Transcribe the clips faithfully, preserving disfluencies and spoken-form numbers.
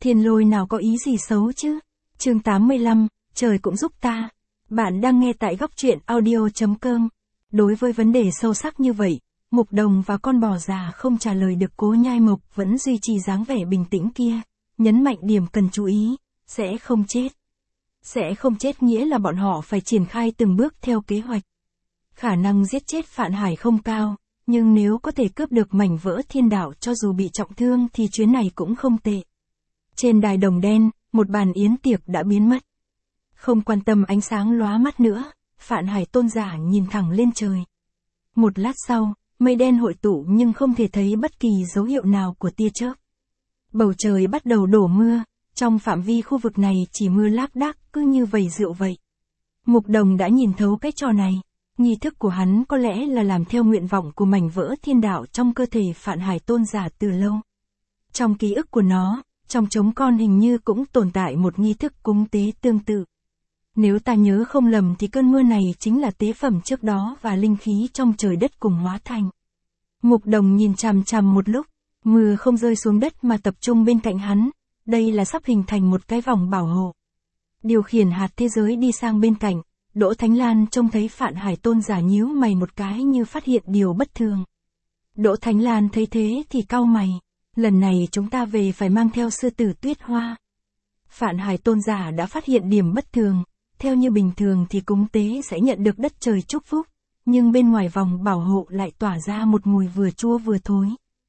Thiên lôi nào có ý gì xấu chứ? Chương tám mươi lăm, trời cũng giúp ta. Bạn đang nghe tại góc truyện audio.com. Đối với vấn đề sâu sắc như vậy, Mục Đồng và con bò già không trả lời được. Cố Nhai Mộc vẫn duy trì dáng vẻ bình tĩnh kia, nhấn mạnh điểm cần chú ý, sẽ không chết. Sẽ không chết nghĩa là bọn họ phải triển khai từng bước theo kế hoạch. Khả năng giết chết Phạn Hải không cao, nhưng nếu có thể cướp được mảnh vỡ thiên đạo cho dù bị trọng thương thì chuyến này cũng không tệ. Trên đài đồng đen, một bàn yến tiệc đã biến mất. Không quan tâm ánh sáng lóa mắt nữa, Phạn Hải tôn giả nhìn thẳng lên trời. Một lát sau, mây đen hội tụ nhưng không thể thấy bất kỳ dấu hiệu nào của tia chớp. Bầu trời bắt đầu đổ mưa, trong phạm vi khu vực này chỉ mưa lác đác, cứ như vẩy rượu vậy. Mục Đồng đã nhìn thấu cái trò này. Nghi thức của hắn có lẽ là làm theo nguyện vọng của mảnh vỡ thiên đạo trong cơ thể Phạn Hải tôn giả từ lâu. Trong ký ức của nó, trong trống con hình như cũng tồn tại một nghi thức cúng tế tương tự. Nếu ta nhớ không lầm thì cơn mưa này chính là tế phẩm trước đó và linh khí trong trời đất cùng hóa thành. Mục Đồng nhìn chằm chằm một lúc, mưa không rơi xuống đất mà tập trung bên cạnh hắn, đây là sắp hình thành một cái vòng bảo hộ. Điều khiển hạt thế giới đi sang bên cạnh, Đỗ Thánh Lan trông thấy Phạn Hải tôn giả nhíu mày một cái như phát hiện điều bất thường. Đỗ Thánh Lan thấy thế thì cau mày, lần này chúng ta về phải mang theo sư tử Tuyết Hoa. Phạn Hải tôn giả đã phát hiện điểm bất thường, theo như bình thường thì cúng tế sẽ nhận được đất trời chúc phúc, nhưng bên ngoài vòng bảo hộ lại tỏa ra một mùi vừa chua vừa thối.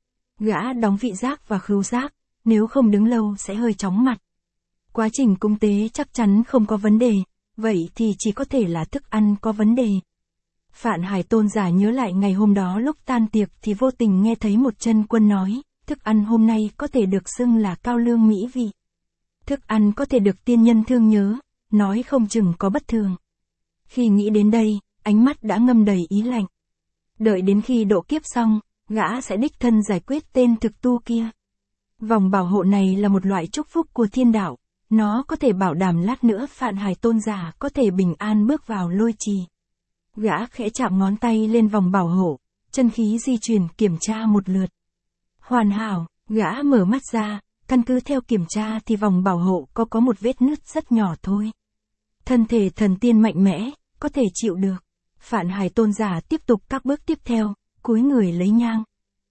Gã đóng vị giác và khứu giác, nếu không đứng lâu sẽ hơi chóng mặt. Quá trình cúng tế chắc chắn không có vấn đề, vậy thì chỉ có thể là thức ăn có vấn đề. Phạn Hải tôn giả nhớ lại ngày hôm đó lúc tan tiệc thì vô tình nghe thấy một chân quân nói, thức ăn hôm nay có thể được xưng là cao lương mỹ vị. Thức ăn có thể được tiên nhân thương nhớ, nói không chừng có bất thường. Khi nghĩ đến đây, ánh mắt đã ngâm đầy ý lạnh. Đợi đến khi độ kiếp xong, gã sẽ đích thân giải quyết tên thực tu kia. Vòng bảo hộ này là một loại chúc phúc của thiên đạo. Nó có thể bảo đảm lát nữa Phạn Hải tôn giả có thể bình an bước vào lôi trì. Gã khẽ chạm ngón tay lên vòng bảo hộ, chân khí di chuyển kiểm tra một lượt. Hoàn hảo, gã mở mắt ra, căn cứ theo kiểm tra thì vòng bảo hộ có có một vết nứt rất nhỏ thôi. Thân thể thần tiên mạnh mẽ, có thể chịu được. Phạn Hải tôn giả tiếp tục các bước tiếp theo, cúi người lấy nhang.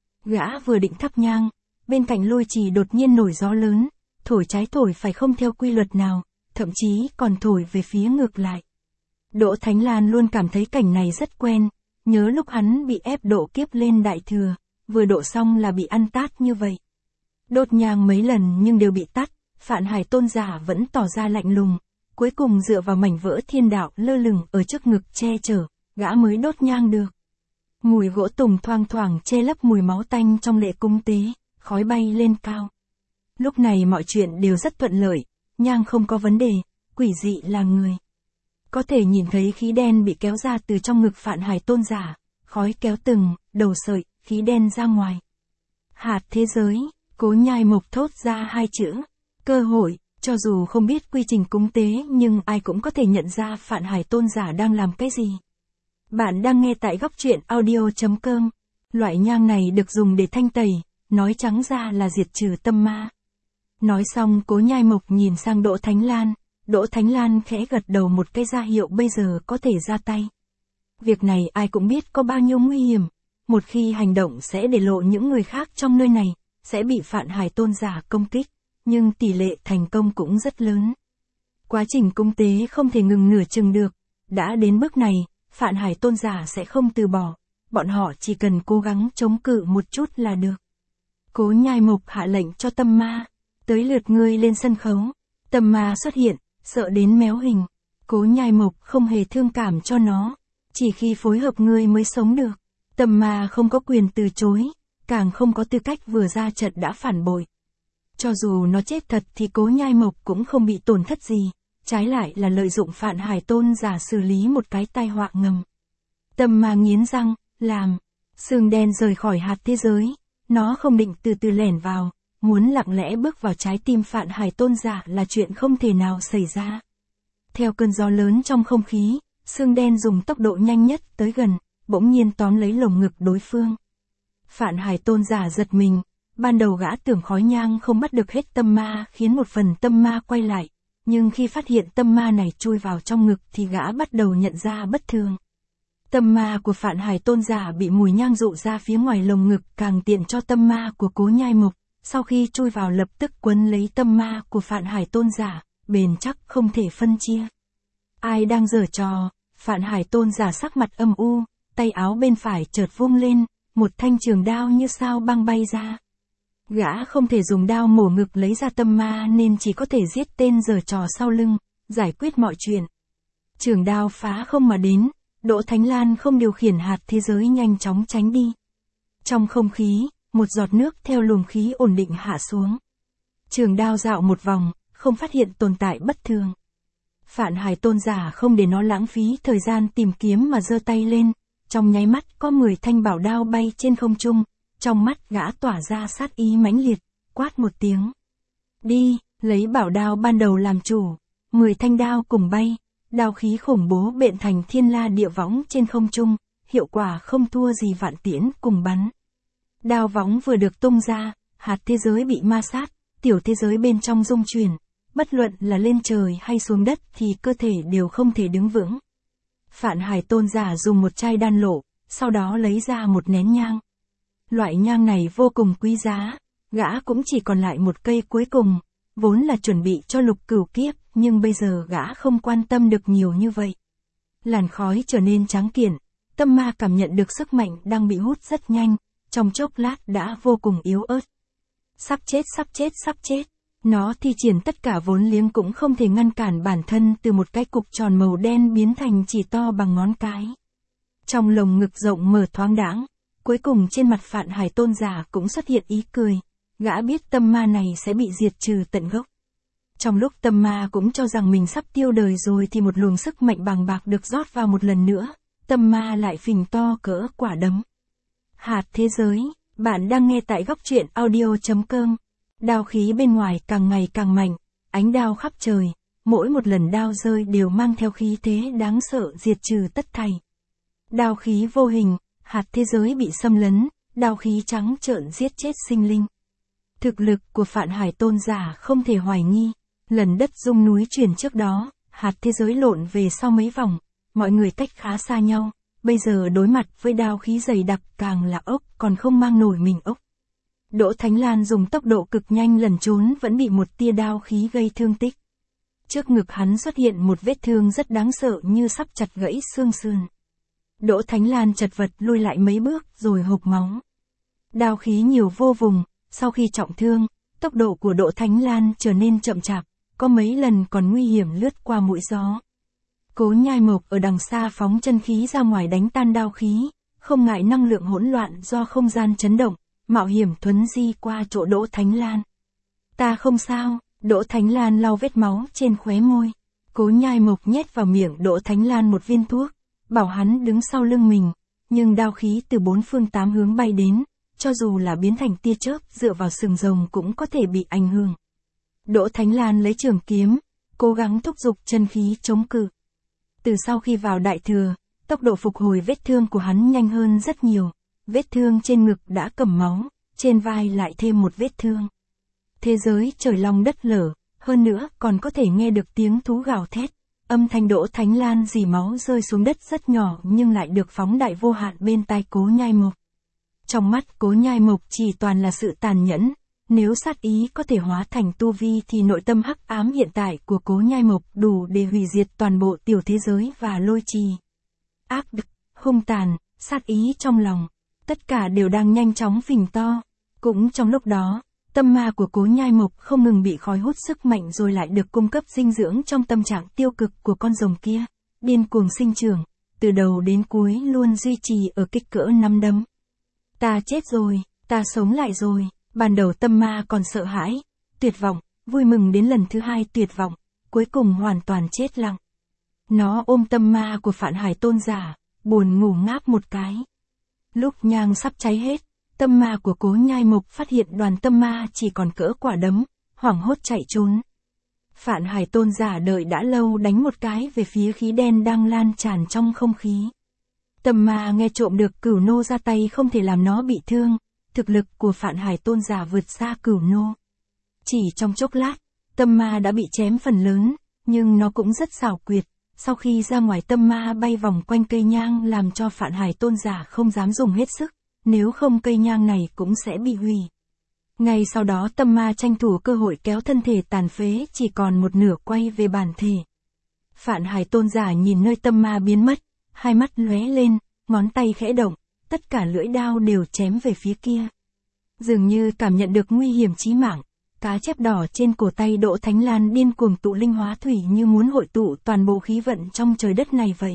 Gã vừa định thắp nhang, bên cạnh lôi trì đột nhiên nổi gió lớn. Thổi trái thổi phải không theo quy luật nào, thậm chí còn thổi về phía ngược lại. Đỗ Thánh Lan luôn cảm thấy cảnh này rất quen, nhớ lúc hắn bị ép độ kiếp lên đại thừa, vừa độ xong là bị ăn tát như vậy. Đốt nhang mấy lần nhưng đều bị tắt, Phạn Hải tôn giả vẫn tỏ ra lạnh lùng, cuối cùng dựa vào mảnh vỡ thiên đạo lơ lửng ở trước ngực che chở, gã mới đốt nhang được. Mùi gỗ tùng thoang thoảng che lấp mùi máu tanh trong lễ cúng tế, khói bay lên cao. Lúc này mọi chuyện đều rất thuận lợi, nhang không có vấn đề, quỷ dị là người. Có thể nhìn thấy khí đen bị kéo ra từ trong ngực Phạn Hải tôn giả, khói kéo từng, đầu sợi, khí đen ra ngoài. Hạt thế giới, Cố Nhai Mộc thốt ra hai chữ, cơ hội, cho dù không biết quy trình cúng tế nhưng ai cũng có thể nhận ra Phạn Hải tôn giả đang làm cái gì. Bạn đang nghe tại góc truyện audio.com, loại nhang này được dùng để thanh tẩy, nói trắng ra là diệt trừ tâm ma. Nói xong Cố Nhai Mộc nhìn sang Đỗ Thánh Lan, Đỗ Thánh Lan khẽ gật đầu một cái ra hiệu bây giờ có thể ra tay. Việc này ai cũng biết có bao nhiêu nguy hiểm, một khi hành động sẽ để lộ những người khác trong nơi này, sẽ bị Phạn Hải tôn giả công kích, nhưng tỷ lệ thành công cũng rất lớn. Quá trình cúng tế không thể ngừng nửa chừng được, đã đến bước này, Phạn Hải tôn giả sẽ không từ bỏ, bọn họ chỉ cần cố gắng chống cự một chút là được. Cố Nhai Mộc hạ lệnh cho tâm ma. Tới lượt ngươi lên sân khấu, tâm ma xuất hiện, sợ đến méo hình. Cố Nhai Mộc không hề thương cảm cho nó, chỉ khi phối hợp ngươi mới sống được. Tâm ma không có quyền từ chối, càng không có tư cách vừa ra trận đã phản bội. Cho dù nó chết thật thì Cố Nhai Mộc cũng không bị tổn thất gì, trái lại là lợi dụng Phạn Hải tôn giả xử lý một cái tai họa ngầm. Tâm ma nghiến răng, làm, sương đen rời khỏi hạt thế giới, nó không định từ từ lẻn vào. Muốn lặng lẽ bước vào trái tim Phạn Hải tôn giả là chuyện không thể nào xảy ra. Theo cơn gió lớn trong không khí, sương đen dùng tốc độ nhanh nhất tới gần, bỗng nhiên tóm lấy lồng ngực đối phương. Phạn Hải tôn giả giật mình, Ban đầu gã tưởng khói nhang không bắt được hết tâm ma khiến một phần tâm ma quay lại, nhưng khi phát hiện tâm ma này chui vào trong ngực thì gã bắt đầu nhận ra bất thường. Tâm ma của Phạn Hải Tôn giả bị mùi nhang dụ ra phía ngoài lồng ngực càng tiện cho tâm ma của Cố Nhai Mộc, sau khi chui vào lập tức quấn lấy tâm ma của Phạn Hải Tôn giả, bền chắc không thể phân chia. Ai đang giở trò? Phạn Hải Tôn giả sắc mặt âm u, tay áo bên phải chợt vung lên, một thanh trường đao như sao băng bay ra. Gã không thể dùng đao mổ ngực lấy ra tâm ma nên chỉ có thể giết tên giở trò sau lưng, giải quyết mọi chuyện. Trường đao phá không mà đến, Đỗ Thánh Lan không điều khiển hạt thế giới nhanh chóng tránh đi. Trong không khí, một giọt nước theo luồng khí ổn định hạ xuống. Trường đao dạo một vòng, không phát hiện tồn tại bất thường. Phạn Hải Tôn giả không để nó lãng phí thời gian tìm kiếm mà giơ tay lên, trong nháy mắt có mười thanh bảo đao bay trên không trung, trong mắt gã tỏa ra sát ý mãnh liệt, quát một tiếng. Đi, lấy bảo đao ban đầu làm chủ, mười thanh đao cùng bay, đao khí khủng bố bện thành thiên la địa võng trên không trung, hiệu quả không thua gì vạn tiễn cùng bắn. Đao võng vừa được tung ra, hạt thế giới bị ma sát, tiểu thế giới bên trong rung chuyển, bất luận là lên trời hay xuống đất thì cơ thể đều không thể đứng vững. Phạn Hải Tôn giả dùng một chai đan lộ, sau đó lấy ra một nén nhang. Loại nhang này vô cùng quý giá, gã cũng chỉ còn lại một cây cuối cùng, vốn là chuẩn bị cho lục cửu kiếp, nhưng bây giờ gã không quan tâm được nhiều như vậy. Làn khói trở nên trắng kiện, tâm ma cảm nhận được sức mạnh đang bị hút rất nhanh, trong chốc lát đã vô cùng yếu ớt. Sắp chết sắp chết sắp chết, nó thi triển tất cả vốn liếng cũng không thể ngăn cản bản thân từ một cái cục tròn màu đen biến thành chỉ to bằng ngón cái. Trong lồng ngực rộng mở thoáng đãng, cuối cùng trên mặt Phạn Hải Tôn giả cũng xuất hiện ý cười, gã biết tâm ma này sẽ bị diệt trừ tận gốc. Trong lúc tâm ma cũng cho rằng mình sắp tiêu đời rồi thì một luồng sức mạnh bàng bạc được rót vào một lần nữa, tâm ma lại phình to cỡ quả đấm. Hạt thế giới, bạn đang nghe tại góc truyện audio chấm com. Đao khí bên ngoài càng ngày càng mạnh, ánh đao khắp trời, mỗi một lần đao rơi đều mang theo khí thế đáng sợ diệt trừ tất thảy. Đao khí vô hình, hạt thế giới bị xâm lấn, đao khí trắng trợn giết chết sinh linh. Thực lực của Phạn Hải Tôn giả không thể hoài nghi, lần đất rung núi chuyển trước đó, hạt thế giới lộn về sau mấy vòng, mọi người cách khá xa nhau, bây giờ đối mặt với đao khí dày đặc càng là ốc còn không mang nổi mình ốc. Đỗ Thánh Lan dùng tốc độ cực nhanh lẩn trốn vẫn bị một tia đao khí gây thương tích. Trước ngực hắn xuất hiện một vết thương rất đáng sợ như sắp chặt gãy xương sườn. Đỗ Thánh Lan chật vật lui lại mấy bước rồi hộc máu. Đao khí nhiều vô vùng, sau khi trọng thương, tốc độ của Đỗ Thánh Lan trở nên chậm chạp, có mấy lần còn nguy hiểm lướt qua mũi gió. Cố Nhai Mộc ở đằng xa phóng chân khí ra ngoài đánh tan đao khí, không ngại năng lượng hỗn loạn do không gian chấn động, mạo hiểm thuấn di qua chỗ Đỗ Thánh Lan. Ta không sao, Đỗ Thánh Lan lau vết máu trên khóe môi. Cố Nhai Mộc nhét vào miệng Đỗ Thánh Lan một viên thuốc, bảo hắn đứng sau lưng mình, nhưng đao khí từ bốn phương tám hướng bay đến, cho dù là biến thành tia chớp dựa vào sừng rồng cũng có thể bị ảnh hưởng. Đỗ Thánh Lan lấy trường kiếm, cố gắng thúc giục chân khí chống cự. Từ sau khi vào Đại Thừa, tốc độ phục hồi vết thương của hắn nhanh hơn rất nhiều. Vết thương trên ngực đã cầm máu, trên vai lại thêm một vết thương. Thế giới trời long đất lở, hơn nữa còn có thể nghe được tiếng thú gào thét. Âm thanh Đỗ Thánh Lan rỉ máu rơi xuống đất rất nhỏ nhưng lại được phóng đại vô hạn bên tai Cố Nhai Mộc. Trong mắt Cố Nhai Mộc chỉ toàn là sự tàn nhẫn, nếu sát ý có thể hóa thành tu vi thì nội tâm hắc ám hiện tại của Cố Nhai Mộc đủ để hủy diệt toàn bộ tiểu thế giới và lôi trì. Ác độc, hung tàn, sát ý trong lòng, tất cả đều đang nhanh chóng phình to. Cũng trong lúc đó, tâm ma của Cố Nhai Mộc không ngừng bị khói hút sức mạnh rồi lại được cung cấp dinh dưỡng trong tâm trạng tiêu cực của con rồng kia, điên cuồng sinh trưởng, từ đầu đến cuối luôn duy trì ở kích cỡ nắm đấm. Ta chết rồi, ta sống lại rồi, ban đầu tâm ma còn sợ hãi, tuyệt vọng, vui mừng đến lần thứ hai tuyệt vọng, cuối cùng hoàn toàn chết lặng. Nó ôm tâm ma của Phạn Hải Tôn giả, buồn ngủ ngáp một cái. Lúc nhang sắp cháy hết, tâm ma của Cố Nhai Mộc phát hiện đoàn tâm ma chỉ còn cỡ quả đấm, hoảng hốt chạy trốn. Phạn Hải Tôn giả đợi đã lâu đánh một cái về phía khí đen đang lan tràn trong không khí. Tâm ma nghe trộm được Cửu Nô ra tay không thể làm nó bị thương, thực lực của Phạn Hải Tôn giả vượt xa Cửu Nô. Chỉ trong chốc lát, tâm ma đã bị chém phần lớn, nhưng nó cũng rất xảo quyệt. Sau khi ra ngoài tâm ma bay vòng quanh cây nhang làm cho Phạn Hải Tôn giả không dám dùng hết sức, nếu không cây nhang này cũng sẽ bị hủy. Ngay sau đó tâm ma tranh thủ cơ hội kéo thân thể tàn phế chỉ còn một nửa quay về bản thể. Phạn Hải Tôn giả nhìn nơi tâm ma biến mất, hai mắt lóe lên, ngón tay khẽ động, tất cả lưỡi đao đều chém về phía kia. Dường như cảm nhận được nguy hiểm chí mạng, cá chép đỏ trên cổ tay Đỗ Thánh Lan điên cuồng tụ linh hóa thủy như muốn hội tụ toàn bộ khí vận trong trời đất này vậy.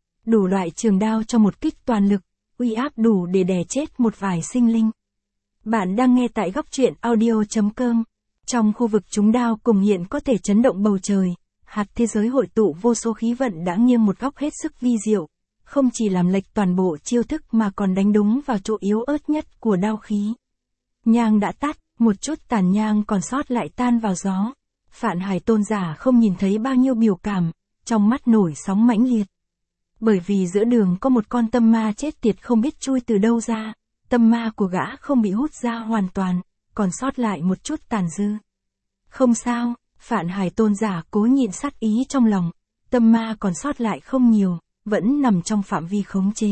Đủ loại trường đao cho một kích toàn lực, uy áp đủ để đè chết một vài sinh linh. Bạn đang nghe tại góc truyện audio chấm com. Trong khu vực chúng đao cùng hiện có thể chấn động bầu trời, hạt thế giới hội tụ vô số khí vận đã nghiêng một góc hết sức vi diệu, không chỉ làm lệch toàn bộ chiêu thức mà còn đánh đúng vào chỗ yếu ớt nhất của đao khí. Nhang đã tắt, một chút tàn nhang còn sót lại tan vào gió. Phạn Hải Tôn giả không nhìn thấy bao nhiêu biểu cảm, trong mắt nổi sóng mãnh liệt. Bởi vì giữa đường có một con tâm ma chết tiệt không biết chui từ đâu ra, tâm ma của gã không bị hút ra hoàn toàn, còn sót lại một chút tàn dư. Không sao, Phạn Hải Tôn giả cố nhịn sát ý trong lòng, tâm ma còn sót lại không nhiều, vẫn nằm trong phạm vi khống chế.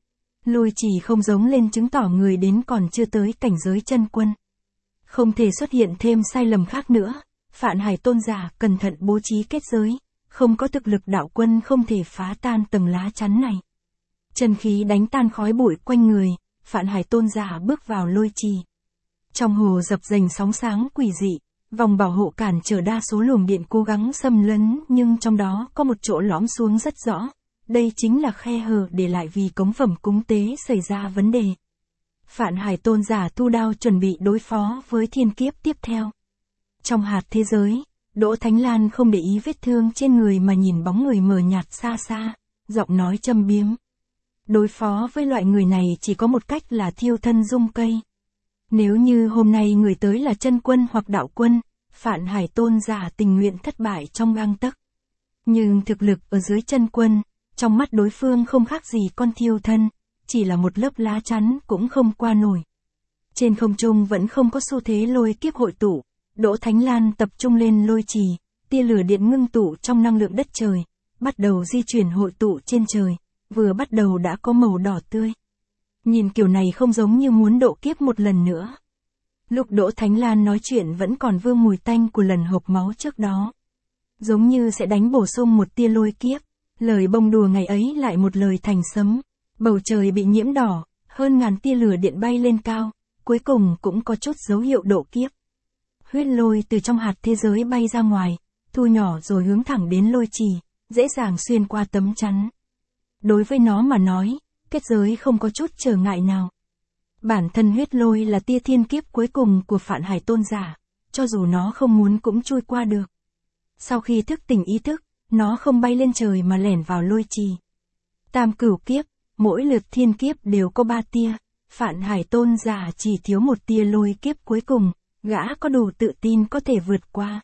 Lôi chỉ không giống lên chứng tỏ người đến còn chưa tới cảnh giới chân quân. Không thể xuất hiện thêm sai lầm khác nữa, Phạn Hải Tôn giả cẩn thận bố trí kết giới, không có thực lực đạo quân không thể phá tan tầng lá chắn này. Chân khí đánh tan khói bụi quanh người, Phạn Hải Tôn giả bước vào lôi trì. Trong hồ dập dềnh sóng sáng quỷ dị, vòng bảo hộ cản trở đa số luồng điện cố gắng xâm lấn, nhưng trong đó có một chỗ lõm xuống rất rõ. Đây chính là khe hở để lại vì cống phẩm cúng tế xảy ra vấn đề. Phạn Hải Tôn giả thu đao chuẩn bị đối phó với thiên kiếp tiếp theo. Trong hạt thế giới, Đỗ Thánh Lan không để ý vết thương trên người mà nhìn bóng người mờ nhạt xa xa, giọng nói châm biếm. Đối phó với loại người này chỉ có một cách là thiêu thân dung cây. Nếu như hôm nay người tới là chân quân hoặc đạo quân, Phạn Hải Tôn giả tình nguyện thất bại trong gang tấc. Nhưng thực lực ở dưới chân quân, trong mắt đối phương không khác gì con thiêu thân, chỉ là một lớp lá chắn cũng không qua nổi. Trên không trung vẫn không có xu thế lôi kiếp hội tụ, Đỗ Thánh Lan tập trung lên lôi trì, tia lửa điện ngưng tụ trong năng lượng đất trời, bắt đầu di chuyển hội tụ trên trời, vừa bắt đầu đã có màu đỏ tươi. Nhìn kiểu này không giống như muốn độ kiếp một lần nữa. Lúc Đỗ Thánh Lan nói chuyện vẫn còn vương mùi tanh của lần hộp máu trước đó. Giống như sẽ đánh bổ sung một tia lôi kiếp, lời bông đùa ngày ấy lại một lời thành sấm. Bầu trời bị nhiễm đỏ, hơn ngàn tia lửa điện bay lên cao, cuối cùng cũng có chút dấu hiệu độ kiếp. Huyết lôi từ trong hạt thế giới bay ra ngoài, thu nhỏ rồi hướng thẳng đến lôi trì, dễ dàng xuyên qua tấm chắn. Đối với nó mà nói, kết giới không có chút trở ngại nào. Bản thân huyết lôi là tia thiên kiếp cuối cùng của Phạn Hải Tôn giả, cho dù nó không muốn cũng chui qua được. Sau khi thức tỉnh ý thức, nó không bay lên trời mà lẻn vào lôi trì. Tam cửu kiếp, mỗi lượt thiên kiếp đều có ba tia, Phạn Hải Tôn giả chỉ thiếu một tia lôi kiếp cuối cùng, gã có đủ tự tin có thể vượt qua.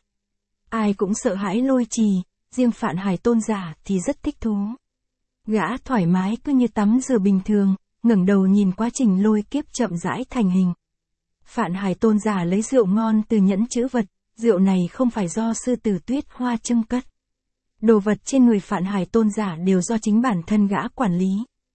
Ai cũng sợ hãi lôi trì, riêng Phạn Hải Tôn giả thì rất thích thú. Gã thoải mái cứ như tắm rửa bình thường, ngẩng đầu nhìn quá trình lôi kiếp chậm rãi thành hình. Phạn Hải Tôn giả lấy rượu ngon từ nhẫn chữ vật, rượu này không phải do sư tử Tuyết Hoa trưng cất. Đồ vật trên người Phạn Hải Tôn giả đều do chính bản thân gã quản lý.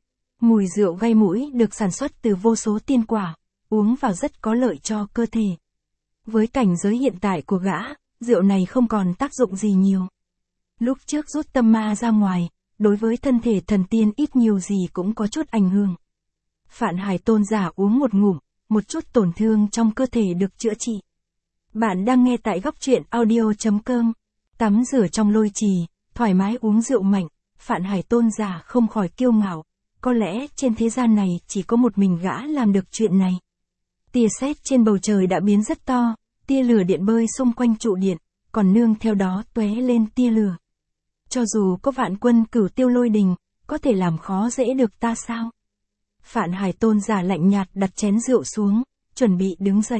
Mùi rượu gây mũi được sản xuất từ vô số tiên quả, uống vào rất có lợi cho cơ thể. Với cảnh giới hiện tại của gã, rượu này không còn tác dụng gì nhiều. Lúc trước rút tâm ma ra ngoài, đối với thân thể thần tiên ít nhiều gì cũng có chút ảnh hưởng. Phạn Hải Tôn giả uống một ngụm, một chút tổn thương trong cơ thể được chữa trị. Bạn đang nghe tại góc truyện audio chấm com. Tắm rửa trong lôi trì, thoải mái uống rượu mạnh, Phạn Hải Tôn giả không khỏi kiêu ngạo. Có lẽ trên thế gian này chỉ có một mình gã làm được chuyện này. Tia sét trên bầu trời đã biến rất to, tia lửa điện bơi xung quanh trụ điện, còn nương theo đó tóe lên tia lửa. Cho dù có vạn quân cửu tiêu lôi đình, có thể làm khó dễ được ta sao? Phạn Hải Tôn giả lạnh nhạt đặt chén rượu xuống, chuẩn bị đứng dậy.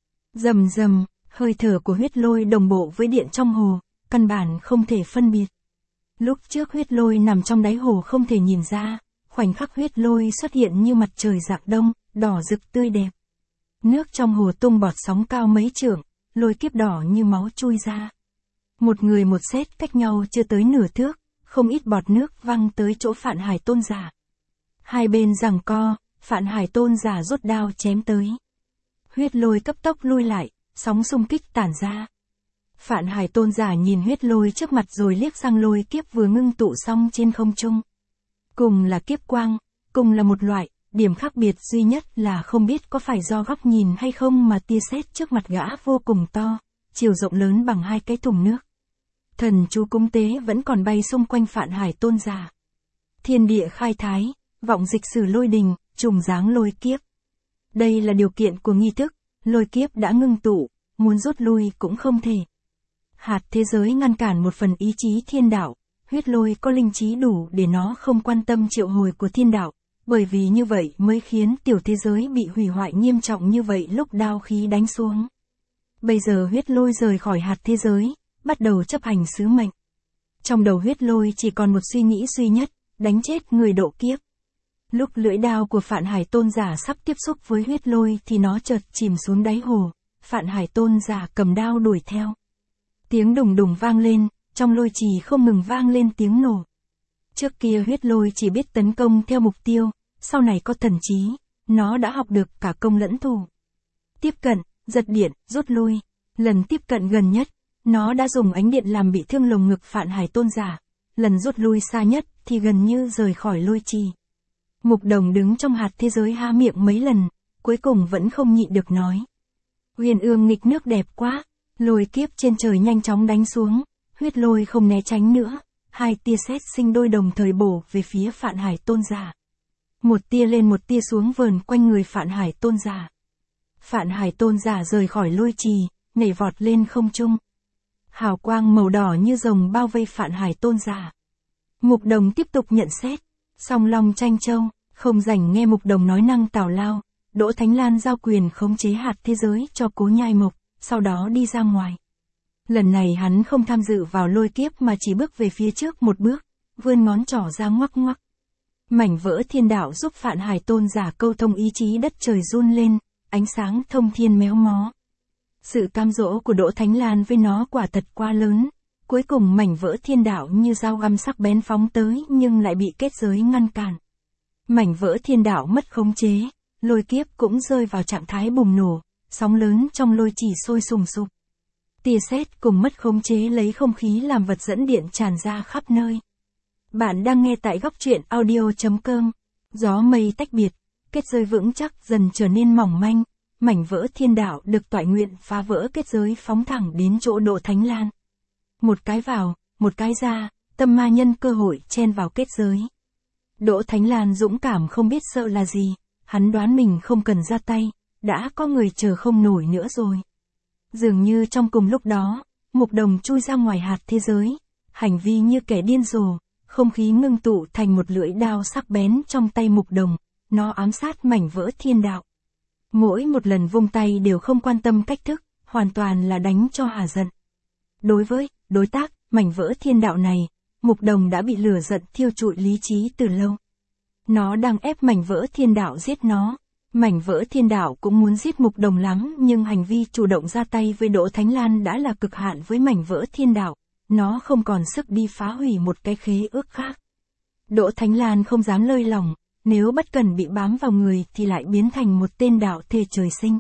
Rầm rầm, hơi thở của huyết lôi đồng bộ với điện trong hồ, căn bản không thể phân biệt. Lúc trước huyết lôi nằm trong đáy hồ không thể nhìn ra, khoảnh khắc huyết lôi xuất hiện như mặt trời rạng đông, đỏ rực tươi đẹp. Nước trong hồ tung bọt sóng cao mấy trượng, lôi kiếp đỏ như máu chui ra. Một người một sét cách nhau chưa tới nửa thước, không ít bọt nước văng tới chỗ Phạn Hải Tôn giả. Hai bên giằng co, Phạn Hải Tôn giả rút đao chém tới. Huyết lôi cấp tốc lui lại, sóng xung kích tản ra. Phạn Hải Tôn giả nhìn huyết lôi trước mặt rồi liếc sang lôi kiếp vừa ngưng tụ xong trên không trung. Cùng là kiếp quang, cùng là một loại, điểm khác biệt duy nhất là không biết có phải do góc nhìn hay không mà tia sét trước mặt gã vô cùng to, chiều rộng lớn bằng hai cái thùng nước. Thần chú cúng tế vẫn còn bay xung quanh Phạn Hải Tôn giả. Thiên địa khai thái, vọng dịch sử lôi đình, trùng dáng lôi kiếp. Đây là điều kiện của nghi thức, lôi kiếp đã ngưng tụ, muốn rút lui cũng không thể. Hạt thế giới ngăn cản một phần ý chí thiên đạo, huyết lôi có linh trí đủ để nó không quan tâm triệu hồi của thiên đạo, bởi vì như vậy mới khiến tiểu thế giới bị hủy hoại nghiêm trọng như vậy lúc đao khí đánh xuống. Bây giờ huyết lôi rời khỏi hạt thế giới, bắt đầu chấp hành sứ mệnh. Trong đầu huyết lôi chỉ còn một suy nghĩ duy nhất, đánh chết người độ kiếp. Lúc lưỡi đao của Phạn Hải Tôn giả sắp tiếp xúc với huyết lôi thì nó chợt chìm xuống đáy hồ, Phạn Hải Tôn giả cầm đao đuổi theo. Tiếng đùng đùng vang lên, trong lôi trì không ngừng vang lên tiếng nổ. Trước kia huyết lôi chỉ biết tấn công theo mục tiêu, sau này có thần trí, nó đã học được cả công lẫn thủ. Tiếp cận, giật điện, rút lui. Lần tiếp cận gần nhất, nó đã dùng ánh điện làm bị thương lồng ngực Phạn Hải Tôn giả. Lần rút lui xa nhất thì gần như rời khỏi lôi trì. Mục Đồng đứng trong hạt thế giới há miệng mấy lần, cuối cùng vẫn không nhịn được nói. Huyền ương nghịch nước đẹp quá, lôi kiếp trên trời nhanh chóng đánh xuống, huyết lôi không né tránh nữa, hai tia sét sinh đôi đồng thời bổ về phía Phạn Hải Tôn giả. Một tia lên một tia xuống vờn quanh người Phạn Hải Tôn giả. Phạn Hải Tôn giả rời khỏi lôi trì, nhảy vọt lên không trung. Hào quang màu đỏ như rồng bao vây Phạn Hải Tôn giả. Mục Đồng tiếp tục nhận xét. Song Long tranh châu, không rảnh nghe Mục Đồng nói năng tào lao, Đỗ Thánh Lan giao quyền khống chế hạt thế giới cho Cố Nhai Mộc, sau đó đi ra ngoài. Lần này hắn không tham dự vào lôi kiếp mà chỉ bước về phía trước một bước, vươn ngón trỏ ra ngoắc ngoắc. Mảnh vỡ thiên đạo giúp Phạn Hải Tôn giả câu thông ý chí đất trời run lên, ánh sáng thông thiên méo mó. Sự cam dỗ của Đỗ Thánh Lan với nó quả thật quá lớn. Cuối cùng mảnh vỡ thiên đạo như dao găm sắc bén phóng tới nhưng lại bị kết giới ngăn cản. Mảnh vỡ thiên đạo mất khống chế, lôi kiếp cũng rơi vào trạng thái bùng nổ, sóng lớn trong lôi chỉ sôi sùng sục. Tia sét cùng mất khống chế lấy không khí làm vật dẫn điện tràn ra khắp nơi. Bạn đang nghe tại góc truyện audio chấm com. Gió mây tách biệt, kết giới vững chắc dần trở nên mỏng manh, mảnh vỡ thiên đạo được toại nguyện phá vỡ kết giới phóng thẳng đến chỗ Đỗ Thánh Lan. Một cái vào, một cái ra, tâm ma nhân cơ hội chen vào kết giới. Đỗ Thánh Lan dũng cảm không biết sợ là gì, hắn đoán mình không cần ra tay, đã có người chờ không nổi nữa rồi. Dường như trong cùng lúc đó, Mục Đồng chui ra ngoài hạt thế giới, hành vi như kẻ điên rồ, không khí ngưng tụ thành một lưỡi đao sắc bén trong tay Mục Đồng, nó ám sát mảnh vỡ thiên đạo. Mỗi một lần vung tay đều không quan tâm cách thức, hoàn toàn là đánh cho hả giận. Đối với đối tác, mảnh vỡ thiên đạo này, Mục Đồng đã bị lửa giận thiêu trụi lý trí từ lâu. Nó đang ép mảnh vỡ thiên đạo giết nó. Mảnh vỡ thiên đạo cũng muốn giết Mục Đồng lắm nhưng hành vi chủ động ra tay với Đỗ Thánh Lan đã là cực hạn với mảnh vỡ thiên đạo. Nó không còn sức đi phá hủy một cái khế ước khác. Đỗ Thánh Lan không dám lơi lỏng, nếu bất cần bị bám vào người thì lại biến thành một tên đạo thể trời sinh.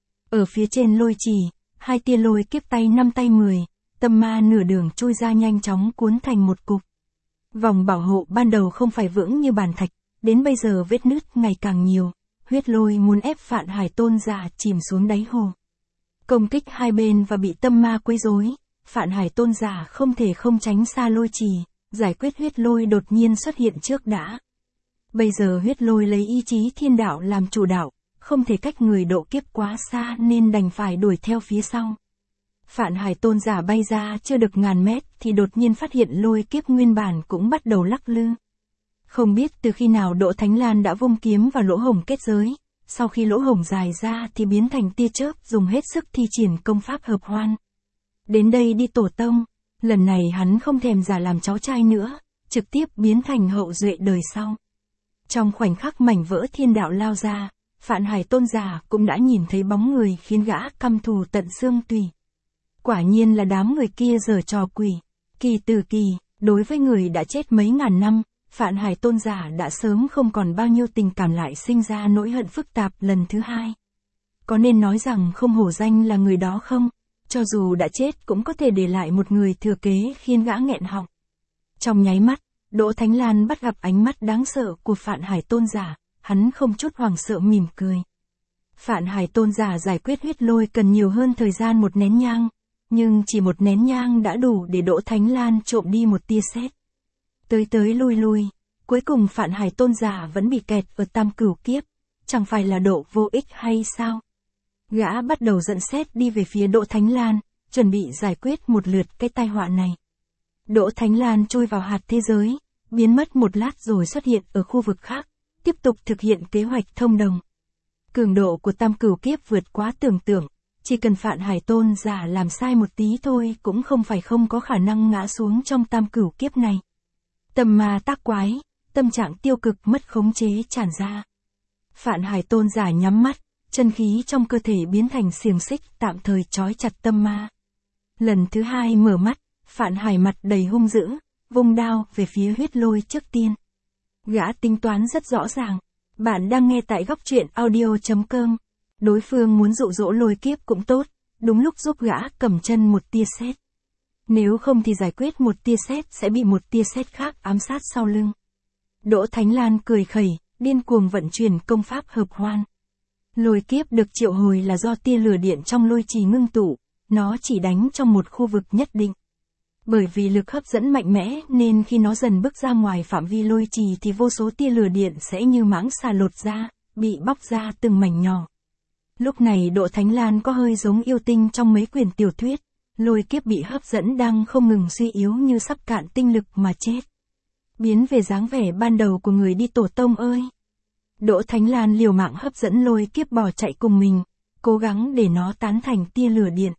Ở phía trên lôi trì, hai tia lôi kiếp tay năm tay mười. Tâm ma nửa đường chui ra nhanh chóng cuốn thành một cục. Vòng bảo hộ ban đầu không phải vững như bàn thạch, đến bây giờ vết nứt ngày càng nhiều, huyết lôi muốn ép Phạn Hải Tôn giả chìm xuống đáy hồ. Công kích hai bên và bị tâm ma quấy rối, Phạn Hải Tôn giả không thể không tránh xa lôi trì, giải quyết huyết lôi đột nhiên xuất hiện trước đã. Bây giờ huyết lôi lấy ý chí thiên đạo làm chủ đạo, không thể cách người độ kiếp quá xa nên đành phải đuổi theo phía sau. Phạn Hải Tôn giả bay ra chưa được ngàn mét thì đột nhiên phát hiện lôi kiếp nguyên bản cũng bắt đầu lắc lư. Không biết từ khi nào Đỗ Thánh Lan đã vung kiếm vào lỗ hổng kết giới, sau khi lỗ hổng dài ra thì biến thành tia chớp dùng hết sức thi triển công pháp hợp hoan. Đến đây đi tổ tông, lần này hắn không thèm giả làm cháu trai nữa, trực tiếp biến thành hậu duệ đời sau. Trong khoảnh khắc mảnh vỡ thiên đạo lao ra, Phạn Hải Tôn giả cũng đã nhìn thấy bóng người khiến gã căm thù tận xương tùy. Quả nhiên là đám người kia giở trò quỷ. Kỳ từ kỳ, đối với người đã chết mấy ngàn năm, Phạn Hải Tôn giả đã sớm không còn bao nhiêu tình cảm lại sinh ra nỗi hận phức tạp lần thứ hai. Có nên nói rằng không hổ danh là người đó không? Cho dù đã chết cũng có thể để lại một người thừa kế khiến gã nghẹn họng. Trong nháy mắt, Đỗ Thánh Lan bắt gặp ánh mắt đáng sợ của Phạn Hải Tôn giả, hắn không chút hoảng sợ mỉm cười. Phạn Hải Tôn giả giải quyết huyết lôi cần nhiều hơn thời gian một nén nhang, nhưng chỉ một nén nhang đã đủ để Đỗ Thánh Lan trộm đi một tia sét. Tới tới lui lui, cuối cùng Phạn Hải Tôn giả vẫn bị kẹt ở tam cửu kiếp, chẳng phải là độ vô ích hay sao? Gã bắt đầu dẫn sét đi về phía Đỗ Thánh Lan, chuẩn bị giải quyết một lượt cái tai họa này. Đỗ Thánh Lan chui vào hạt thế giới, biến mất một lát rồi xuất hiện ở khu vực khác, tiếp tục thực hiện kế hoạch thông đồng. Cường độ của tam cửu kiếp vượt quá tưởng tượng, chỉ cần Phạn Hải Tôn giả làm sai một tí thôi cũng không phải không có khả năng ngã xuống trong tam cửu kiếp này. Tâm ma tác quái, tâm trạng tiêu cực mất khống chế tràn ra. Phạn Hải Tôn giả nhắm mắt, chân khí trong cơ thể biến thành xiềng xích tạm thời trói chặt tâm ma. Lần thứ hai mở mắt, Phạn Hải mặt đầy hung dữ, vung đao về phía huyết lôi trước tiên. Gã tính toán rất rõ ràng. Bạn đang nghe tại góc truyện audio chấm com. Đối phương muốn dụ dỗ lôi kiếp cũng tốt, đúng lúc giúp gã cầm chân một tia sét. Nếu không thì giải quyết một tia sét sẽ bị một tia sét khác ám sát sau lưng. Đỗ Thánh Lan cười khẩy, điên cuồng vận chuyển công pháp hợp hoan. Lôi kiếp được triệu hồi là do tia lửa điện trong lôi trì ngưng tụ, nó chỉ đánh trong một khu vực nhất định. Bởi vì lực hấp dẫn mạnh mẽ nên khi nó dần bước ra ngoài phạm vi lôi trì thì vô số tia lửa điện sẽ như mãng xà lột ra, bị bóc ra từng mảnh nhỏ. Lúc này Đỗ Thánh Lan có hơi giống yêu tinh trong mấy quyển tiểu thuyết, lôi kiếp bị hấp dẫn đang không ngừng suy yếu như sắp cạn tinh lực mà chết. Biến về dáng vẻ ban đầu của người đi tổ tông ơi! Đỗ Thánh Lan liều mạng hấp dẫn lôi kiếp bỏ chạy cùng mình, cố gắng để nó tán thành tia lửa điện.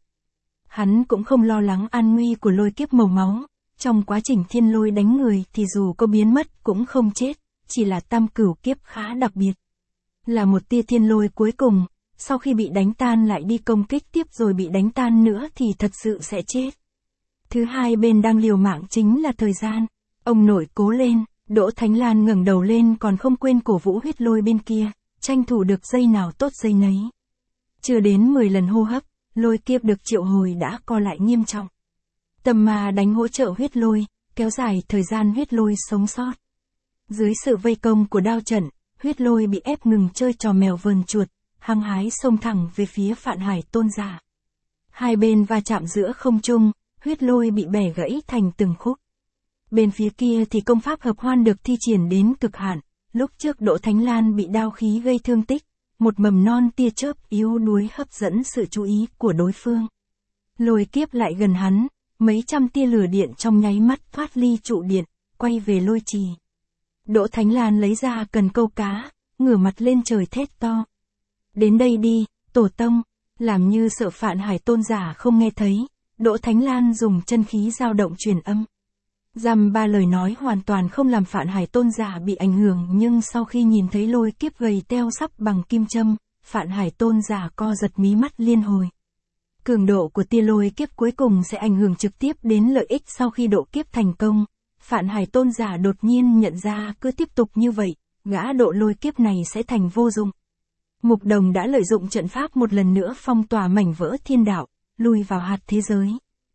Hắn cũng không lo lắng an nguy của lôi kiếp màu máu, trong quá trình thiên lôi đánh người thì dù có biến mất cũng không chết, chỉ là tam cửu kiếp khá đặc biệt. Là một tia thiên lôi cuối cùng, sau khi bị đánh tan lại đi công kích tiếp rồi bị đánh tan nữa thì thật sự sẽ chết. Thứ hai bên đang liều mạng chính là thời gian. Ông nội cố lên, Đỗ Thánh Lan ngẩng đầu lên còn không quên cổ vũ huyết lôi bên kia, tranh thủ được giây nào tốt giây nấy. Chưa đến mười lần hô hấp, lôi kiếp được triệu hồi đã co lại nghiêm trọng. Tâm ma đánh hỗ trợ huyết lôi, kéo dài thời gian huyết lôi sống sót. Dưới sự vây công của đao trận, huyết lôi bị ép ngừng chơi trò mèo vờn chuột, hăng hái xông thẳng về phía Phạn Hải Tôn giả. Hai bên va chạm giữa không trung, huyết lôi bị bẻ gãy thành từng khúc. Bên phía kia thì công pháp hợp hoan được thi triển đến cực hạn, lúc trước Đỗ Thánh Lan bị đao khí gây thương tích, một mầm non tia chớp yếu đuối hấp dẫn sự chú ý của đối phương. Lôi kiếp lại gần hắn, mấy trăm tia lửa điện trong nháy mắt thoát ly trụ điện, quay về lôi trì. Đỗ Thánh Lan lấy ra cần câu cá, ngửa mặt lên trời thét to. Đến đây đi, tổ tông, làm như sợ Phạn Hải Tôn giả không nghe thấy, Đỗ Thánh Lan dùng chân khí dao động truyền âm. Dăm ba lời nói hoàn toàn không làm Phạn Hải Tôn giả bị ảnh hưởng, nhưng sau khi nhìn thấy lôi kiếp gầy teo sắp bằng kim châm, Phạn Hải Tôn giả co giật mí mắt liên hồi. Cường độ của tia lôi kiếp cuối cùng sẽ ảnh hưởng trực tiếp đến lợi ích sau khi độ kiếp thành công. Phạn Hải Tôn giả đột nhiên nhận ra cứ tiếp tục như vậy, gã độ lôi kiếp này sẽ thành vô dụng. Mục Đồng đã lợi dụng trận pháp một lần nữa phong tỏa mảnh vỡ thiên đạo, lui vào hạt thế giới.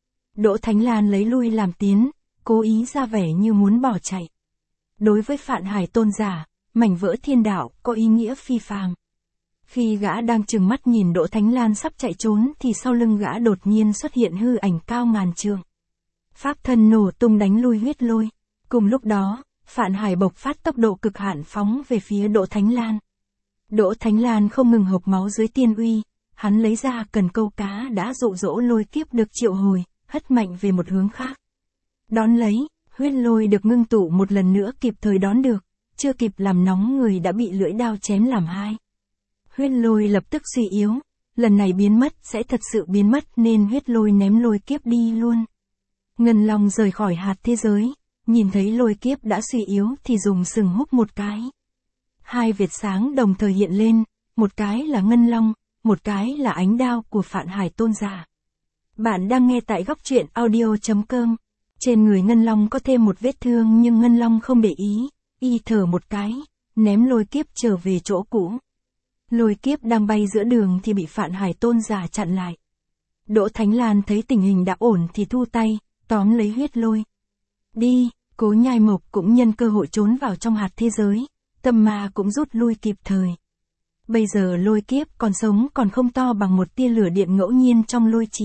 Đỗ Thánh Lan lấy lui làm tiến, cố ý ra vẻ như muốn bỏ chạy. Đối với Phạn Hải Tôn giả, mảnh vỡ thiên đạo có ý nghĩa phi phàm. Khi gã đang trừng mắt nhìn Đỗ Thánh Lan sắp chạy trốn thì sau lưng gã đột nhiên xuất hiện hư ảnh cao ngàn trượng. Pháp thân nổ tung đánh lui huyết lôi. Cùng lúc đó, Phạn Hải bộc phát tốc độ cực hạn phóng về phía Đỗ Thánh Lan. Đỗ Thánh Lan không ngừng hộc máu dưới tiên uy, hắn lấy ra cần câu cá đã dụ dỗ lôi kiếp được triệu hồi, hất mạnh về một hướng khác. Đón lấy, huyết lôi được ngưng tụ một lần nữa kịp thời đón được, chưa kịp làm nóng người đã bị lưỡi đao chém làm hai. Huyết lôi lập tức suy yếu, lần này biến mất sẽ thật sự biến mất nên huyết lôi ném lôi kiếp đi luôn. Ngân Long rời khỏi hạt thế giới, nhìn thấy lôi kiếp đã suy yếu thì dùng sừng húc một cái. Hai vệt sáng đồng thời hiện lên, một cái là ngân long, một cái là ánh đao của Phạn Hải Tôn giả. Bạn đang nghe tại góc truyện audio chấm com. Trên người ngân long có thêm một vết thương nhưng ngân long không để ý, y thở một cái, ném lôi kiếp trở về chỗ cũ. Lôi kiếp đang bay giữa đường thì bị Phạn Hải Tôn giả chặn lại. Đỗ Thánh Lan thấy tình hình đã ổn thì thu tay, tóm lấy huyết lôi. Đi, Cố Nhai Mộc cũng nhân cơ hội trốn vào trong hạt thế giới, Tâm Ma cũng rút lui kịp thời. Bây giờ lôi kiếp còn sống còn không to bằng một tia lửa điện ngẫu nhiên trong lôi trì.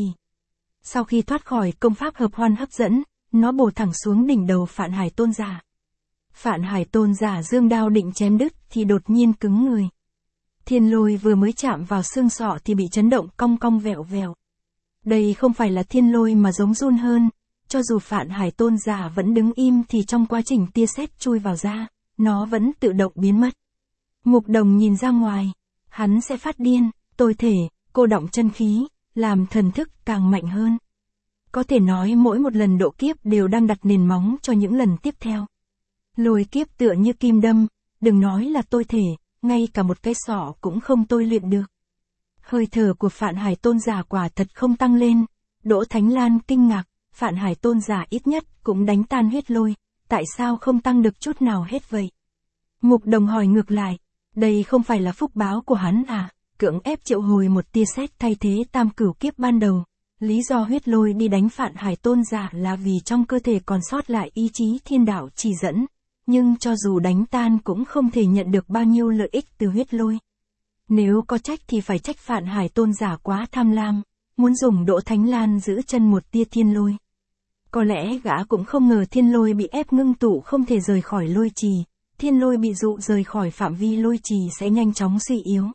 Sau khi thoát khỏi công pháp hợp hoan hấp dẫn, nó bổ thẳng xuống đỉnh đầu Phạn Hải Tôn giả. Phạn Hải Tôn giả giương đao định chém đứt thì đột nhiên cứng người. Thiên lôi vừa mới chạm vào xương sọ thì bị chấn động cong cong vẹo vẹo. Đây không phải là thiên lôi mà giống run hơn, cho dù Phạn Hải Tôn giả vẫn đứng im thì trong quá trình tia sét chui vào da, nó vẫn tự động biến mất. Mục Đồng nhìn ra ngoài, hắn sẽ phát điên, tôi thể, cô đọng chân khí, làm thần thức càng mạnh hơn. Có thể nói mỗi một lần độ kiếp đều đang đặt nền móng cho những lần tiếp theo. Lôi kiếp tựa như kim đâm, đừng nói là tôi thể, ngay cả một cái sọ cũng không tôi luyện được. Hơi thở của Phạn Hải Tôn giả quả thật không tăng lên. Đỗ Thánh Lan kinh ngạc, Phạn Hải Tôn giả ít nhất cũng đánh tan huyết lôi, tại sao không tăng được chút nào hết vậy? Mục Đồng hỏi ngược lại, đây không phải là phúc báo của hắn à? Cưỡng ép triệu hồi một tia sét thay thế tam cửu kiếp ban đầu. Lý do huyết lôi đi đánh Phạn Hải Tôn giả là vì trong cơ thể còn sót lại ý chí thiên đạo chỉ dẫn, nhưng cho dù đánh tan cũng không thể nhận được bao nhiêu lợi ích từ huyết lôi. Nếu có trách thì phải trách Phạn Hải Tôn giả quá tham lam, muốn dùng Đỗ Thánh Lan giữ chân một tia thiên lôi. Có lẽ gã cũng không ngờ thiên lôi bị ép ngưng tụ không thể rời khỏi lôi trì, thiên lôi bị dụ rời khỏi phạm vi lôi trì sẽ nhanh chóng suy yếu.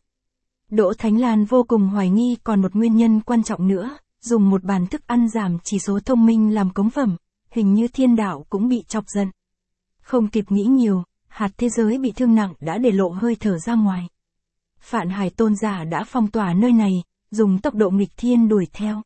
Đỗ Thánh Lan vô cùng hoài nghi còn một nguyên nhân quan trọng nữa, dùng một bàn thức ăn giảm chỉ số thông minh làm cống phẩm, hình như thiên đạo cũng bị chọc giận. Không kịp nghĩ nhiều, hạt thế giới bị thương nặng đã để lộ hơi thở ra ngoài. Phạn Hải Tôn giả đã phong tỏa nơi này, dùng tốc độ nghịch thiên đuổi theo.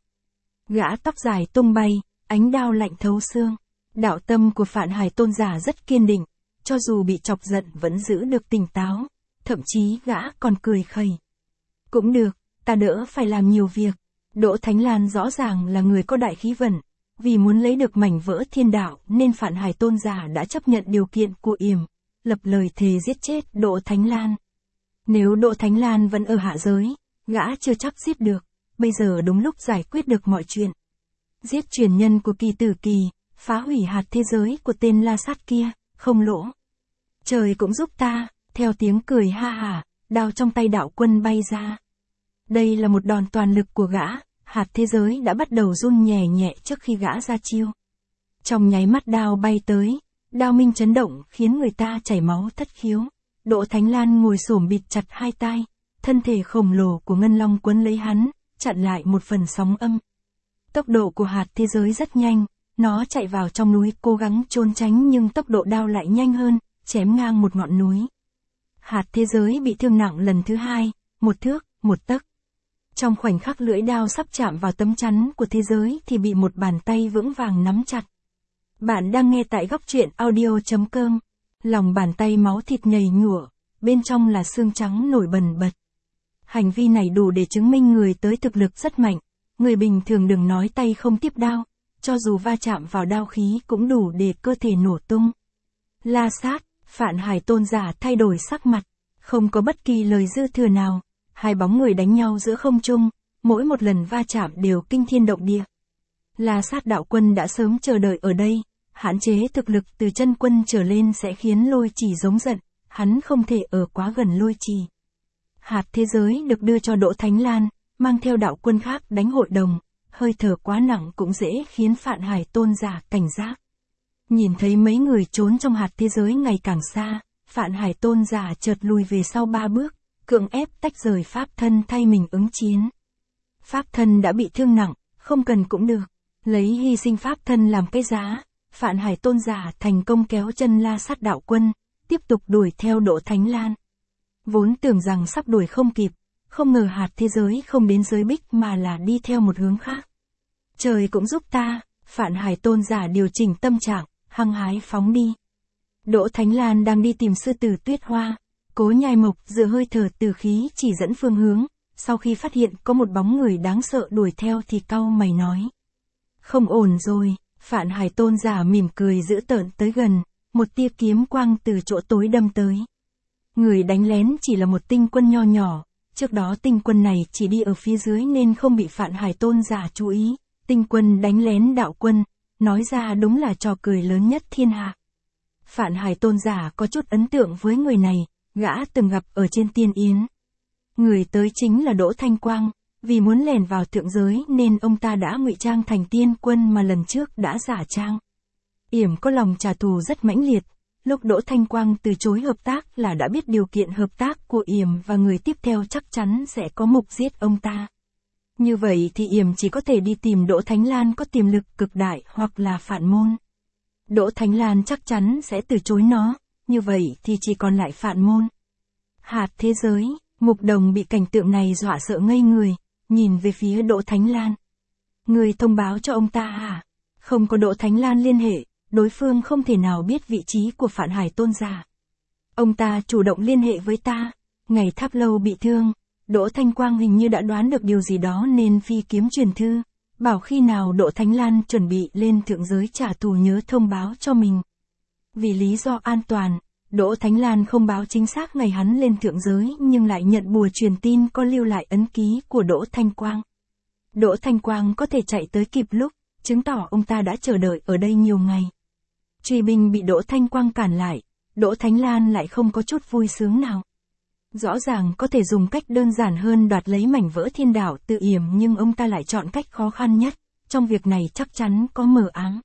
Gã tóc dài tung bay, ánh đao lạnh thấu xương. Đạo tâm của Phạn Hải Tôn giả rất kiên định, cho dù bị chọc giận vẫn giữ được tỉnh táo, thậm chí gã còn cười khẩy. Cũng được, ta đỡ phải làm nhiều việc. Đỗ Thánh Lan rõ ràng là người có đại khí vận, vì muốn lấy được mảnh vỡ thiên đạo nên Phạn Hải Tôn giả đã chấp nhận điều kiện của yểm, lập lời thề giết chết Đỗ Thánh Lan. Nếu Đỗ Thánh Lan vẫn ở hạ giới, gã chưa chắc giết được, bây giờ đúng lúc giải quyết được mọi chuyện. Giết truyền nhân của Kỳ Tử Kỳ, phá hủy hạt thế giới của tên La Sát kia, không lỗ. Trời cũng giúp ta, theo tiếng cười ha hả, đao trong tay đạo quân bay ra. Đây là một đòn toàn lực của gã, hạt thế giới đã bắt đầu run nhẹ nhẹ trước khi gã ra chiêu. Trong nháy mắt đao bay tới, đao minh chấn động khiến người ta chảy máu thất khiếu. Đỗ Thánh Lan ngồi xổm bịt chặt hai tai, thân thể khổng lồ của ngân long quấn lấy hắn, chặn lại một phần sóng âm. Tốc độ của hạt thế giới rất nhanh, nó chạy vào trong núi cố gắng trốn tránh nhưng tốc độ đao lại nhanh hơn, chém ngang một ngọn núi. Hạt thế giới bị thương nặng lần thứ hai, một thước, một tấc. Trong khoảnh khắc lưỡi đao sắp chạm vào tấm chắn của thế giới thì bị một bàn tay vững vàng nắm chặt. Bạn đang nghe tại góc truyện audio chấm com. Lòng bàn tay máu thịt nhầy nhụa, bên trong là xương trắng nổi bần bật. Hành vi này đủ để chứng minh người tới thực lực rất mạnh. Người bình thường đừng nói tay không tiếp đao, cho dù va chạm vào đao khí cũng đủ để cơ thể nổ tung. La Sát, Phạn Hải Tôn giả thay đổi sắc mặt, không có bất kỳ lời dư thừa nào. Hai bóng người đánh nhau giữa không trung, mỗi một lần va chạm đều kinh thiên động địa. La Sát đạo quân đã sớm chờ đợi ở đây, hạn chế thực lực từ chân quân trở lên sẽ khiến lôi trì giống giận, hắn không thể ở quá gần lôi trì. Hạt thế giới được đưa cho Đỗ Thánh Lan, mang theo đạo quân khác đánh hội đồng, hơi thở quá nặng cũng dễ khiến Phạn Hải Tôn giả cảnh giác. Nhìn thấy mấy người trốn trong hạt thế giới ngày càng xa, Phạn Hải Tôn giả chợt lùi về sau ba bước, cưỡng ép tách rời pháp thân thay mình ứng chiến. Pháp thân đã bị thương nặng, không cần cũng được, lấy hy sinh pháp thân làm cái giá, Phạn Hải Tôn giả thành công kéo chân La Sát đạo quân, tiếp tục đuổi theo Đỗ Thánh Lan. Vốn tưởng rằng sắp đuổi không kịp, không ngờ hạt thế giới không đến giới bích mà là đi theo một hướng khác. Trời cũng giúp ta, Phạn Hải Tôn giả điều chỉnh tâm trạng, hăng hái phóng đi. Đỗ Thánh Lan đang đi tìm sư tử Tuyết Hoa, Cố Nhai Mộc dựa hơi thở từ khí chỉ dẫn phương hướng, sau khi phát hiện có một bóng người đáng sợ đuổi theo thì cau mày nói. Không ổn rồi, Phạn Hải Tôn giả mỉm cười dữ tợn tới gần, một tia kiếm quang từ chỗ tối đâm tới. Người đánh lén chỉ là một tinh quân nho nhỏ, trước đó tinh quân này chỉ đi ở phía dưới nên không bị Phạn Hải Tôn giả chú ý, tinh quân đánh lén đạo quân, nói ra đúng là trò cười lớn nhất thiên hạ. Phạn Hải Tôn giả có chút ấn tượng với người này, gã từng gặp ở trên Tiên Yến. Người tới chính là Đỗ Thanh Quang, vì muốn lèn vào thượng giới nên ông ta đã ngụy trang thành tiên quân mà lần trước đã giả trang. Yểm có lòng trả thù rất mãnh liệt, lúc Đỗ Thanh Quang từ chối hợp tác là đã biết điều kiện hợp tác của Yểm và người tiếp theo chắc chắn sẽ có mục giết ông ta. Như vậy thì Yểm chỉ có thể đi tìm Đỗ Thánh Lan có tiềm lực cực đại hoặc là Phạn Môn. Đỗ Thánh Lan chắc chắn sẽ từ chối nó, như vậy thì chỉ còn lại Phạn Môn. Hạt thế giới, Mục Đồng bị cảnh tượng này dọa sợ ngây người, nhìn về phía Đỗ Thánh Lan. Người thông báo cho ông ta hả? Không có Đỗ Thánh Lan liên hệ, đối phương không thể nào biết vị trí của Phạn Hải Tôn giả. Ông ta chủ động liên hệ với ta, ngày Tháp Lâu bị thương, Đỗ Thanh Quang hình như đã đoán được điều gì đó nên phi kiếm truyền thư, bảo khi nào Đỗ Thánh Lan chuẩn bị lên thượng giới trả thù nhớ thông báo cho mình. Vì lý do an toàn, Đỗ Thánh Lan không báo chính xác ngày hắn lên thượng giới nhưng lại nhận bùa truyền tin có lưu lại ấn ký của Đỗ Thanh Quang. Đỗ Thanh Quang có thể chạy tới kịp lúc, chứng tỏ ông ta đã chờ đợi ở đây nhiều ngày. Truy binh bị Đỗ Thanh Quang cản lại, Đỗ Thánh Lan lại không có chút vui sướng nào. Rõ ràng có thể dùng cách đơn giản hơn đoạt lấy mảnh vỡ thiên đạo tự Yểm nhưng ông ta lại chọn cách khó khăn nhất, trong việc này chắc chắn có mờ ám.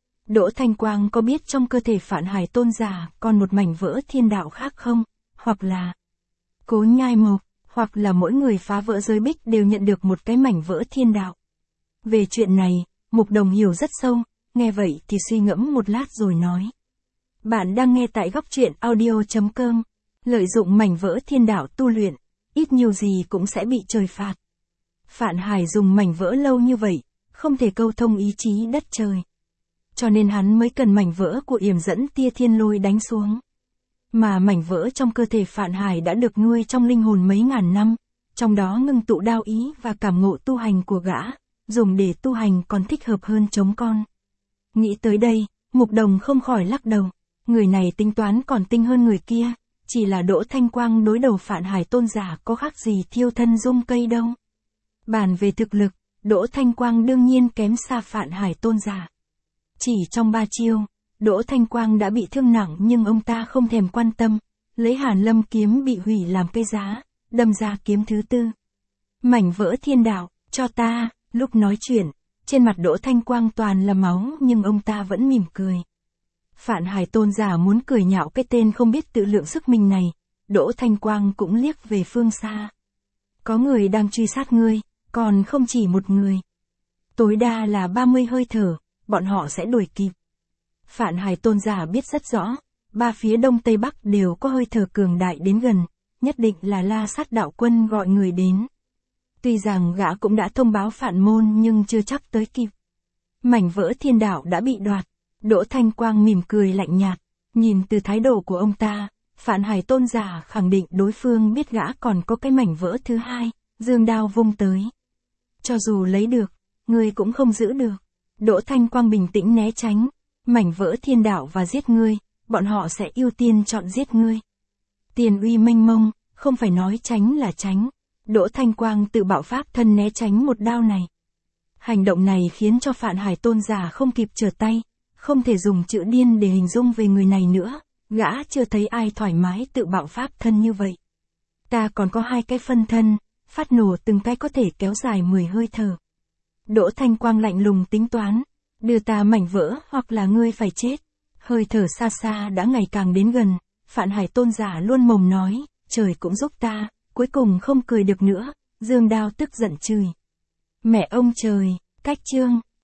Đỗ Thanh Quang có biết trong cơ thể Phạn Hải Tôn giả còn một mảnh vỡ thiên đạo khác không? Hoặc là Cố Nhai Mộc, hoặc là mỗi người phá vỡ giới bích đều nhận được một cái mảnh vỡ thiên đạo. Về chuyện này, Mục Đồng hiểu rất sâu, nghe vậy thì suy ngẫm một lát rồi nói. Bạn đang nghe tại góc truyện audio chấm com. Lợi dụng mảnh vỡ thiên đạo tu luyện, ít nhiều gì cũng sẽ bị trời phạt. Phạn Hải dùng mảnh vỡ lâu như vậy, không thể câu thông ý chí đất trời. Cho nên hắn mới cần mảnh vỡ của Yểm dẫn tia thiên lôi đánh xuống. Mà mảnh vỡ trong cơ thể Phạn Hải đã được nuôi trong linh hồn mấy ngàn năm, trong đó ngưng tụ đao ý và cảm ngộ tu hành của gã, dùng để tu hành còn thích hợp hơn chống con. Nghĩ tới đây, Mục Đồng không khỏi lắc đầu, người này tính toán còn tinh hơn người kia, chỉ là Đỗ Thanh Quang đối đầu Phạn Hải Tôn giả có khác gì thiêu thân dung cây đâu. Bàn về thực lực, Đỗ Thanh Quang đương nhiên kém xa Phạn Hải Tôn giả. Chỉ trong ba chiêu, Đỗ Thanh Quang đã bị thương nặng nhưng ông ta không thèm quan tâm, lấy Hàn Lâm kiếm bị hủy làm cây giá, đâm ra kiếm thứ tư. Mảnh vỡ thiên đạo, cho ta, lúc nói chuyện, trên mặt Đỗ Thanh Quang toàn là máu nhưng ông ta vẫn mỉm cười. Phạn Hải Tôn giả muốn cười nhạo cái tên không biết tự lượng sức mình này, Đỗ Thanh Quang cũng liếc về phương xa. Có người đang truy sát ngươi, còn không chỉ một người. Tối đa là ba mươi hơi thở, bọn họ sẽ đuổi kịp. Phạn Hải Tôn giả biết rất rõ, ba phía đông tây bắc đều có hơi thở cường đại đến gần, nhất định là La Sát đạo quân gọi người đến. Tuy rằng gã cũng đã thông báo Phạn Môn nhưng chưa chắc tới kịp. Mảnh vỡ thiên đạo đã bị đoạt. Đỗ Thanh Quang mỉm cười lạnh nhạt, nhìn từ thái độ của ông ta, Phạn Hải Tôn giả khẳng định đối phương biết gã còn có cái mảnh vỡ thứ hai, dương đao vung tới. Cho dù lấy được, ngươi cũng không giữ được. Đỗ Thanh Quang bình tĩnh né tránh, mảnh vỡ thiên đạo và giết ngươi, bọn họ sẽ ưu tiên chọn giết ngươi. Tiền uy mênh mông, không phải nói tránh là tránh. Đỗ Thanh Quang tự bạo pháp thân né tránh một đao này. Hành động này khiến cho Phạn Hải Tôn giả không kịp trở tay. Không thể dùng chữ điên để hình dung về người này nữa, gã chưa thấy ai thoải mái tự bạo pháp thân như vậy. Ta còn có hai cái phân thân, phát nổ từng cái có thể kéo dài mười hơi thở. Đỗ Thanh Quang lạnh lùng tính toán, đưa ta mảnh vỡ hoặc là ngươi phải chết. Hơi thở xa xa đã ngày càng đến gần, Phạn Hải Tôn giả luôn mồm nói, trời cũng giúp ta, cuối cùng không cười được nữa, dương đao tức giận chửi. Mẹ ông trời, cách chương.